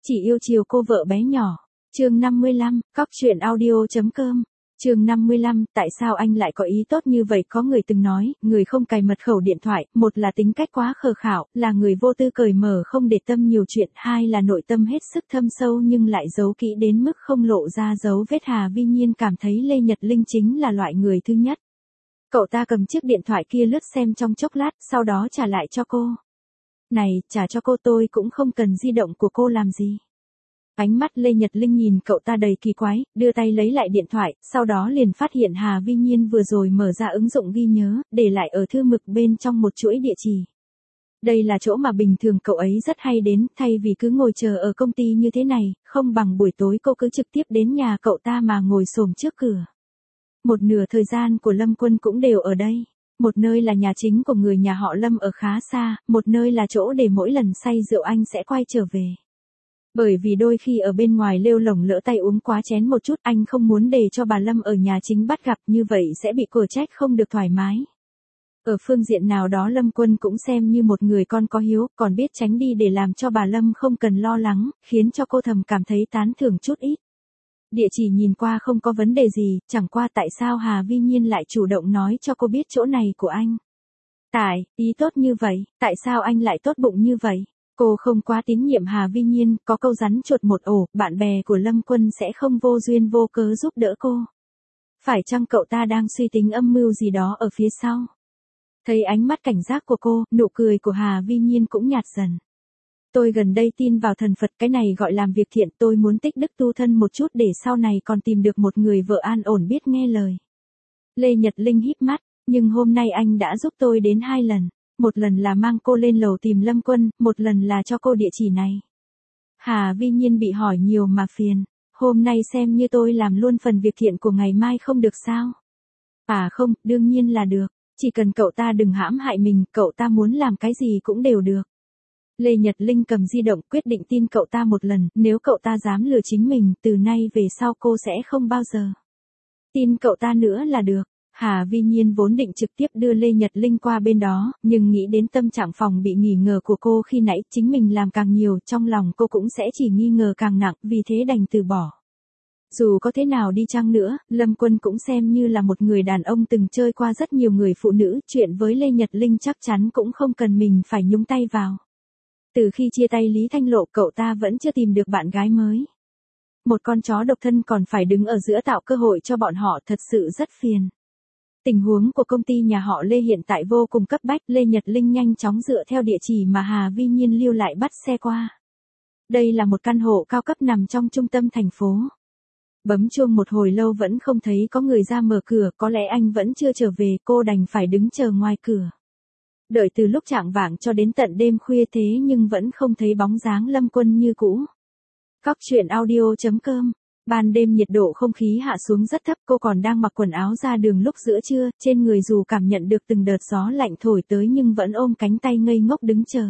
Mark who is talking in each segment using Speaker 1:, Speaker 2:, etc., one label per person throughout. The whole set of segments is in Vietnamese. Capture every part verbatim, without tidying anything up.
Speaker 1: Chỉ yêu chiều cô vợ bé nhỏ. Chương năm mươi lăm, cóc truyện audio.com. Chương năm mươi lăm, tại sao anh lại có ý tốt như vậy? Có người từng nói, người không cài mật khẩu điện thoại, một là tính cách quá khờ khảo, là người vô tư cởi mở không để tâm nhiều chuyện, hai là nội tâm hết sức thâm sâu nhưng lại giấu kỹ đến mức không lộ ra dấu vết. Hà Vi Nhiên cảm thấy Lê Nhật Linh chính là loại người thứ nhất. Cậu ta cầm chiếc điện thoại kia lướt xem trong chốc lát, sau đó trả lại cho cô. Này, trả cho cô, tôi cũng không cần di động của cô làm gì. Ánh mắt Lê Nhật Linh nhìn cậu ta đầy kỳ quái, đưa tay lấy lại điện thoại, sau đó liền phát hiện Hà Vi Nhiên vừa rồi mở ra ứng dụng ghi nhớ, để lại ở thư mực bên trong một chuỗi địa chỉ. Đây là chỗ mà bình thường cậu ấy rất hay đến, thay vì cứ ngồi chờ ở công ty như thế này, không bằng buổi tối cô cứ trực tiếp đến nhà cậu ta mà ngồi xổm trước cửa. Một nửa thời gian của Lâm Quân cũng đều ở đây. Một nơi là nhà chính của người nhà họ Lâm ở khá xa, một nơi là chỗ để mỗi lần say rượu anh sẽ quay trở về. Bởi vì đôi khi ở bên ngoài lêu lổng lỡ tay uống quá chén một chút, anh không muốn để cho bà Lâm ở nhà chính bắt gặp, như vậy sẽ bị cửa trách không được thoải mái. Ở phương diện nào đó Lâm Quân cũng xem như một người con có hiếu, còn biết tránh đi để làm cho bà Lâm không cần lo lắng, khiến cho cô thầm cảm thấy tán thưởng chút ít. Địa chỉ nhìn qua không có vấn đề gì, chẳng qua tại sao Hà Vi Nhiên lại chủ động nói cho cô biết chỗ này của anh. Tại, ý tốt như vậy, tại sao anh lại tốt bụng như vậy? Cô không quá tín nhiệm Hà Vi Nhiên, có câu rắn chuột một ổ, bạn bè của Lâm Quân sẽ không vô duyên vô cớ giúp đỡ cô. Phải chăng cậu ta đang suy tính âm mưu gì đó ở phía sau? Thấy ánh mắt cảnh giác của cô, nụ cười của Hà Vi Nhiên cũng nhạt dần. Tôi gần đây tin vào thần Phật, cái này gọi làm việc thiện, tôi muốn tích đức tu thân một chút để sau này còn tìm được một người vợ an ổn biết nghe lời. Lê Nhật Linh híp mắt, nhưng hôm nay anh đã giúp tôi đến hai lần. Một lần là mang cô lên lầu tìm Lâm Quân, một lần là cho cô địa chỉ này. Hà Vi Nhiên bị hỏi nhiều mà phiền. Hôm nay xem như tôi làm luôn phần việc thiện của ngày mai không được sao? À không, đương nhiên là được. Chỉ cần cậu ta đừng hãm hại mình, cậu ta muốn làm cái gì cũng đều được. Lê Nhật Linh cầm di động quyết định tin cậu ta một lần, nếu cậu ta dám lừa chính mình, từ nay về sau cô sẽ không bao giờ tin cậu ta nữa là được. Hà Vi Nhiên vốn định trực tiếp đưa Lê Nhật Linh qua bên đó, nhưng nghĩ đến tâm trạng phòng bị nghi ngờ của cô khi nãy, chính mình làm càng nhiều, trong lòng cô cũng sẽ chỉ nghi ngờ càng nặng, vì thế đành từ bỏ. Dù có thế nào đi chăng nữa, Lâm Quân cũng xem như là một người đàn ông từng chơi qua rất nhiều người phụ nữ, chuyện với Lê Nhật Linh chắc chắn cũng không cần mình phải nhúng tay vào. Từ khi chia tay Lý Thanh Lộ, cậu ta vẫn chưa tìm được bạn gái mới. Một con chó độc thân còn phải đứng ở giữa tạo cơ hội cho bọn họ, thật sự rất phiền. Tình huống của công ty nhà họ Lê hiện tại vô cùng cấp bách, Lê Nhật Linh nhanh chóng dựa theo địa chỉ mà Hà Vi Nhiên lưu lại bắt xe qua. Đây là một căn hộ cao cấp nằm trong trung tâm thành phố. Bấm chuông một hồi lâu vẫn không thấy có người ra mở cửa, có lẽ anh vẫn chưa trở về, cô đành phải đứng chờ ngoài cửa. Đợi từ lúc chạng vạng cho đến tận đêm khuya thế nhưng vẫn không thấy bóng dáng Lâm Quân như cũ. Cóc truyện audio.com. Ban đêm nhiệt độ không khí hạ xuống rất thấp, cô còn đang mặc quần áo ra đường lúc giữa trưa, trên người dù cảm nhận được từng đợt gió lạnh thổi tới nhưng vẫn ôm cánh tay ngây ngốc đứng chờ.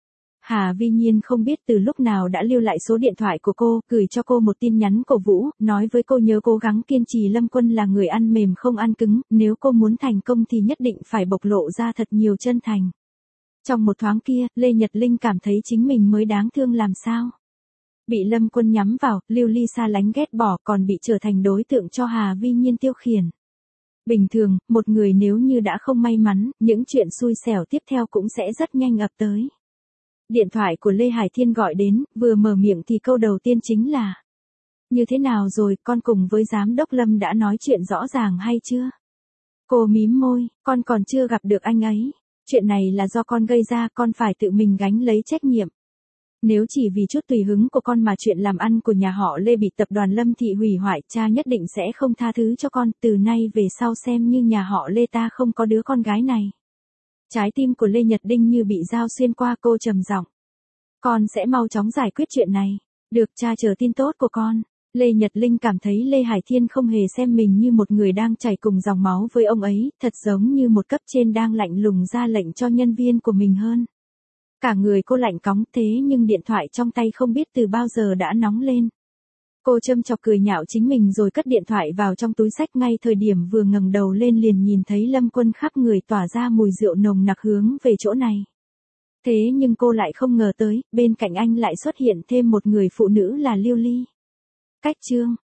Speaker 1: Hà Vi Nhiên không biết từ lúc nào đã lưu lại số điện thoại của cô, gửi cho cô một tin nhắn cổ vũ, nói với cô nhớ cố gắng kiên trì, Lâm Quân là người ăn mềm không ăn cứng, nếu cô muốn thành công thì nhất định phải bộc lộ ra thật nhiều chân thành. Trong một thoáng kia, Lê Nhật Linh cảm thấy chính mình mới đáng thương làm sao. Bị Lâm Quân nhắm vào, lưu ly xa lánh ghét bỏ, còn bị trở thành đối tượng cho Hà Vi Nhiên tiêu khiển. Bình thường, một người nếu như đã không may mắn, những chuyện xui xẻo tiếp theo cũng sẽ rất nhanh ập tới. Điện thoại của Lê Hải Thiên gọi đến, vừa mở miệng thì câu đầu tiên chính là: như thế nào rồi, con cùng với giám đốc Lâm đã nói chuyện rõ ràng hay chưa? Cô mím môi, con còn chưa gặp được anh ấy. Chuyện này là do con gây ra, con phải tự mình gánh lấy trách nhiệm. Nếu chỉ vì chút tùy hứng của con mà chuyện làm ăn của nhà họ Lê bị tập đoàn Lâm Thị hủy hoại, cha nhất định sẽ không tha thứ cho con, từ nay về sau xem như nhà họ Lê ta không có đứa con gái này. Trái tim của Lê Nhật Linh như bị dao xuyên qua, cô trầm giọng: con sẽ mau chóng giải quyết chuyện này. Được, cha chờ tin tốt của con. Lê Nhật Linh cảm thấy Lê Hải Thiên không hề xem mình như một người đang chảy cùng dòng máu với ông ấy, thật giống như một cấp trên đang lạnh lùng ra lệnh cho nhân viên của mình hơn. Cả người cô lạnh cóng, thế nhưng điện thoại trong tay không biết từ bao giờ đã nóng lên. Cô châm chọc cười nhạo chính mình rồi cất điện thoại vào trong túi xách, ngay thời điểm vừa ngẩng đầu lên liền nhìn thấy Lâm Quân khắp người tỏa ra mùi rượu nồng nặc hướng về chỗ này. Thế nhưng cô lại không ngờ tới, bên cạnh anh lại xuất hiện thêm một người phụ nữ là Lưu Ly. Cách chương